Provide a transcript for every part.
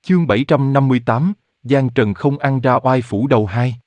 Chương 758, Giang Trần không ăn ra oai phủ đầu hai.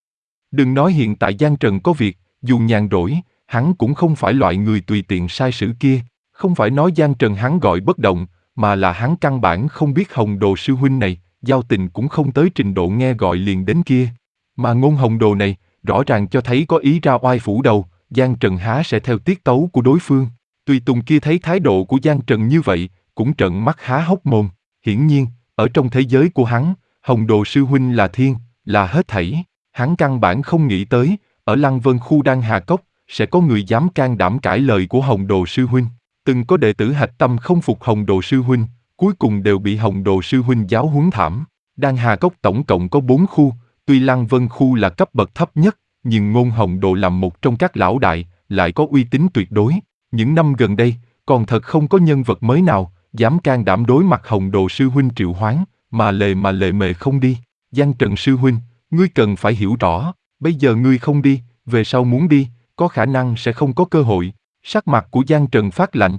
Đừng nói hiện tại Giang Trần có việc, dù nhàn rỗi, hắn cũng không phải loại người tùy tiện sai sử kia. Không phải nói Giang Trần hắn gọi bất động, mà là hắn căn bản không biết Hồng Đồ sư huynh này, giao tình cũng không tới trình độ nghe gọi liền đến kia. Mà ngôn Hồng Đồ này, rõ ràng cho thấy có ý ra oai phủ đầu, Giang Trần há sẽ theo tiết tấu của đối phương. Tùy Tùng kia thấy thái độ của Giang Trần như vậy, cũng trợn mắt há hốc mồm. Hiển nhiên, ở trong thế giới của hắn, Hồng Đồ sư huynh là thiên, là hết thảy. Hắn căn bản không nghĩ tới, ở Lăng Vân khu Đan Hà Cốc, sẽ có người dám can đảm cãi lời của Hồng Đồ sư huynh. Từng có đệ tử hạch tâm không phục Hồng Đồ sư huynh, cuối cùng đều bị Hồng Đồ sư huynh giáo huấn thảm. Đan Hà Cốc tổng cộng có 4 khu, tuy Lăng Vân khu là cấp bậc thấp nhất, nhưng ngôn Hồng Đồ làm một trong các lão đại, lại có uy tín tuyệt đối. Những năm gần đây, còn thật không có nhân vật mới nào dám can đảm đối mặt Hồng Đồ sư huynh triệu hoán, mà lệ mề không đi. Giang Trần sư huynh, ngươi cần phải hiểu rõ, bây giờ ngươi không đi, về sau muốn đi, có khả năng sẽ không có cơ hội. Sắc mặt của Giang Trần phát lạnh.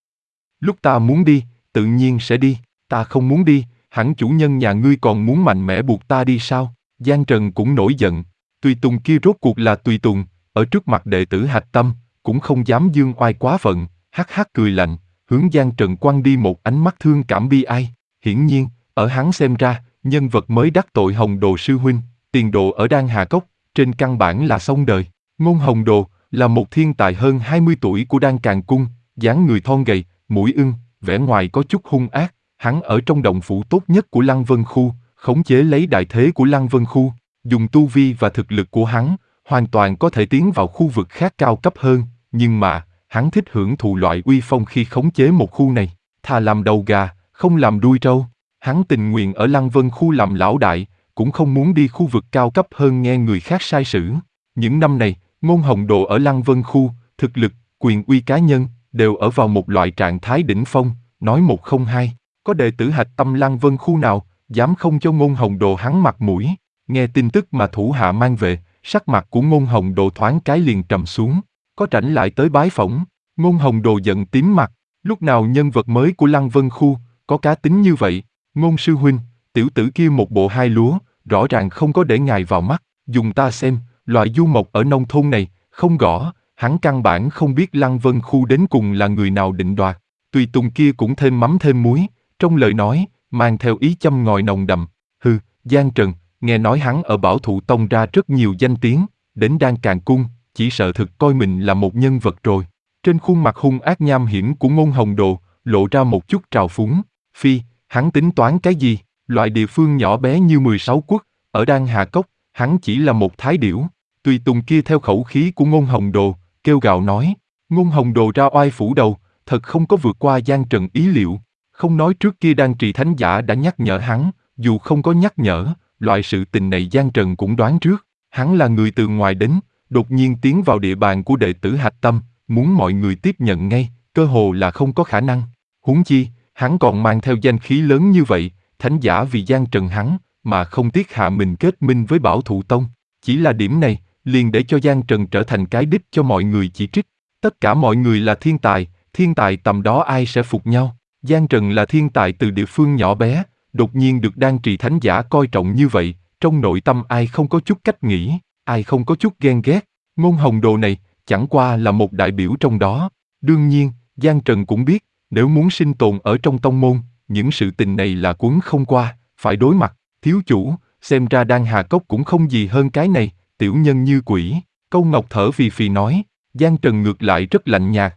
Lúc ta muốn đi, tự nhiên sẽ đi, ta không muốn đi, hẳn chủ nhân nhà ngươi còn muốn mạnh mẽ buộc ta đi sao? Giang Trần cũng nổi giận, Tùy Tùng kia rốt cuộc là Tùy Tùng, ở trước mặt đệ tử hạch tâm, cũng không dám dương oai quá phận, hắc hắc cười lạnh, hướng Giang Trần quăng đi một ánh mắt thương cảm bi ai. Hiển nhiên, ở hắn xem ra, nhân vật mới đắc tội Hồng Đồ sư huynh, tiền đồ ở Đan Hà Cốc, trên căn bản là xong đời. Ngôn Hồng Đồ là một thiên tài hơn 20 tuổi của Đan Càn Cung, dáng người thon gầy, mũi ưng, vẻ ngoài có chút hung ác. Hắn ở trong động phủ tốt nhất của Lăng Vân khu, khống chế lấy đại thế của Lăng Vân khu, dùng tu vi và thực lực của hắn, hoàn toàn có thể tiến vào khu vực khác cao cấp hơn, nhưng mà, hắn thích hưởng thụ loại uy phong khi khống chế một khu này, thà làm đầu gà, không làm đuôi trâu. Hắn tình nguyện ở Lăng Vân khu làm lão đại, cũng không muốn đi khu vực cao cấp hơn nghe người khác sai sử. Những năm này, ngôn Hồng Đồ ở Lăng Vân khu, thực lực, quyền uy cá nhân, đều ở vào một loại trạng thái đỉnh phong, nói một không hai. Có đệ tử hạch tâm Lăng Vân khu nào, dám không cho ngôn Hồng Đồ hắn mặt mũi. Nghe tin tức mà thủ hạ mang về, sắc mặt của ngôn Hồng Đồ thoáng cái liền trầm xuống. Có rảnh lại tới bái phỏng, ngôn Hồng Đồ giận tím mặt. Lúc nào nhân vật mới của Lăng Vân khu, có cá tính như vậy? Ngôn sư huynh, tiểu tử kia một bộ hai lúa, rõ ràng không có để ngài vào mắt. Dùng ta xem, loại du mộc ở nông thôn này, không gõ, hắn căn bản không biết Lăng Vân khu đến cùng là người nào định đoạt. Tùy Tùng kia cũng thêm mắm thêm muối, trong lời nói, mang theo ý châm ngòi nồng đậm. Hừ, Giang Trần, nghe nói hắn ở Bảo Thụ Tông ra rất nhiều danh tiếng, đến Đan Càn Cung, chỉ sợ thực coi mình là một nhân vật rồi. Trên khuôn mặt hung ác nham hiểm của ngôn Hồng Đồ, lộ ra một chút trào phúng. Phi, hắn tính toán cái gì? Loại địa phương nhỏ bé như 16 quốc, ở Đan Hà Cốc, hắn chỉ là một thái điểu. Tùy Tùng kia theo khẩu khí của ngôn Hồng Đồ, kêu gào nói, ngôn Hồng Đồ ra oai phủ đầu, thật không có vượt qua Giang Trần ý liệu. Không nói trước kia Đan Trì Thánh Giả đã nhắc nhở hắn, dù không có nhắc nhở, loại sự tình này Giang Trần cũng đoán trước. Hắn là người từ ngoài đến, đột nhiên tiến vào địa bàn của đệ tử hạch tâm, muốn mọi người tiếp nhận ngay, cơ hồ là không có khả năng. Huống chi, hắn còn mang theo danh khí lớn như vậy, Thánh Giả vì Giang Trần hắn, mà không tiếc hạ mình kết minh với Bảo Thụ Tông. Chỉ là điểm này, liền để cho Giang Trần trở thành cái đích cho mọi người chỉ trích. Tất cả mọi người là thiên tài tầm đó ai sẽ phục nhau. Giang Trần là thiên tài từ địa phương nhỏ bé, đột nhiên được Đan Trì Thánh Giả coi trọng như vậy, trong nội tâm ai không có chút cách nghĩ, ai không có chút ghen ghét. Ngôn Hồng Đồ này, chẳng qua là một đại biểu trong đó. Đương nhiên, Giang Trần cũng biết, nếu muốn sinh tồn ở trong tông môn, những sự tình này là quấn không qua, phải đối mặt. Thiếu chủ, xem ra Đan Hà Cốc cũng không gì hơn cái này, tiểu nhân như quỷ. Câu Ngọc thở phì phì nói, Giang Trần ngược lại rất lạnh nhạt.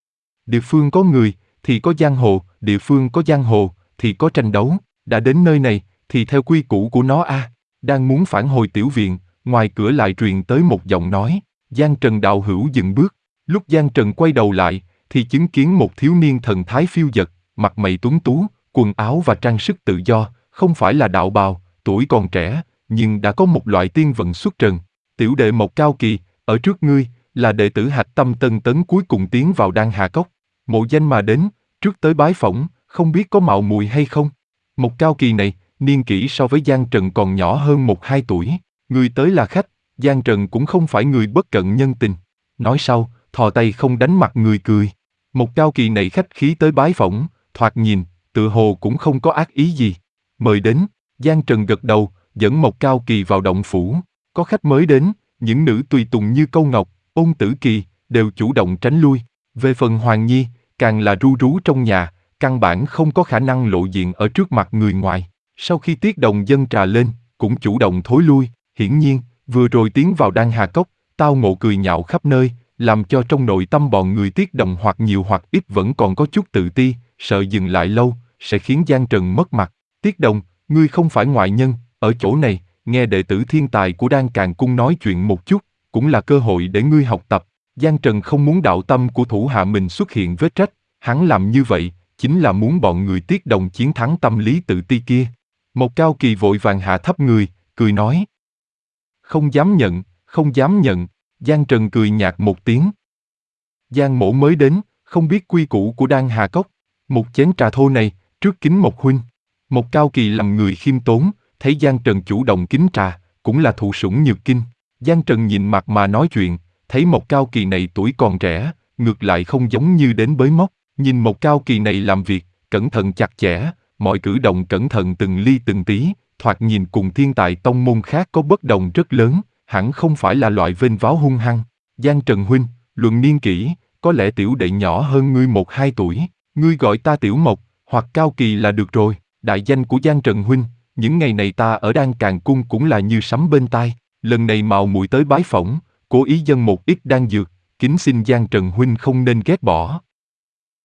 Địa phương có người, thì có giang hồ, địa phương có giang hồ, thì có tranh đấu. Đã đến nơi này, thì theo quy củ của nó a. Đang muốn phản hồi tiểu viện, ngoài cửa lại truyền tới một giọng nói. Giang Trần đạo hữu dừng bước. Lúc Giang Trần quay đầu lại, thì chứng kiến một thiếu niên thần thái phiêu dật, mặt mày tuấn tú, quần áo và trang sức tự do, không phải là đạo bào, tuổi còn trẻ, nhưng đã có một loại tiên vận xuất trần. Tiểu đệ Mộc Cao Kỳ, ở trước ngươi, là đệ tử hạch tâm Tân Tấn cuối cùng tiến vào Đan Hà Cốc. Mộ danh mà đến, trước tới bái phỏng, không biết có mạo muội hay không? Mộc Cao Kỳ này, niên kỷ so với Giang Trần còn nhỏ hơn 1-2 tuổi. Người tới là khách, Giang Trần cũng không phải người bất cận nhân tình. Nói sau, thò tay không đánh mặt người cười. Mộc Cao Kỳ này khách khí tới bái phỏng, thoạt nhìn, tự hồ cũng không có ác ý gì. Mời đến. Giang Trần gật đầu, dẫn Mộc Cao Kỳ vào động phủ. Có khách mới đến, những nữ tùy tùng như Câu Ngọc, Ôn Tử Kỳ, đều chủ động tránh lui. Về phần Hoàng Nhi, càng là ru rú trong nhà, căn bản không có khả năng lộ diện ở trước mặt người ngoài. Sau khi Tiết Đồng dâng trà lên, cũng chủ động thối lui. Hiển nhiên, vừa rồi tiến vào Đan Hà Cốc, tao ngộ cười nhạo khắp nơi, làm cho trong nội tâm bọn người Tiết Đồng hoặc nhiều hoặc ít vẫn còn có chút tự ti, sợ dừng lại lâu, sẽ khiến Giang Trần mất mặt. Tiết Đồng, ngươi không phải ngoại nhân, ở chỗ này, nghe đệ tử thiên tài của Đan Càn Cung nói chuyện một chút, cũng là cơ hội để ngươi học tập. Giang Trần không muốn đạo tâm của thủ hạ mình xuất hiện vết rách, hắn làm như vậy, chính là muốn bọn người Tiết Đồng chiến thắng tâm lý tự ti kia. Một Cao Kỳ vội vàng hạ thấp người, cười nói. Không dám nhận, không dám nhận. Giang Trần cười nhạt một tiếng. Giang mỗ mới đến, không biết quy củ của Đan Hà Cốc. Một chén trà thô này, trước kính Mộc huynh. Một Cao Kỳ làm người khiêm tốn, thấy Giang Trần chủ động kính trà, cũng là thụ sủng nhược kinh. Giang Trần nhìn mặt mà nói chuyện, thấy Một Cao Kỳ này tuổi còn trẻ, ngược lại không giống như đến bới móc. Nhìn Một Cao Kỳ này làm việc, cẩn thận chặt chẽ, mọi cử động cẩn thận từng ly từng tí, thoạt nhìn cùng thiên tài tông môn khác có bất đồng rất lớn, hẳn không phải là loại vênh váo hung hăng. Giang Trần huynh, luận niên kỷ, có lẽ tiểu đệ nhỏ hơn ngươi 1-2 tuổi, ngươi gọi ta Tiểu Mộc, hoặc Cao Kỳ là được rồi. Đại danh của Giang Trần huynh, những ngày này ta ở Đan Càn Cung cũng là như sấm bên tai, lần này mạo muội tới bái phỏng, cố ý dâng một ít đan dược, kính xin Giang Trần huynh không nên ghét bỏ.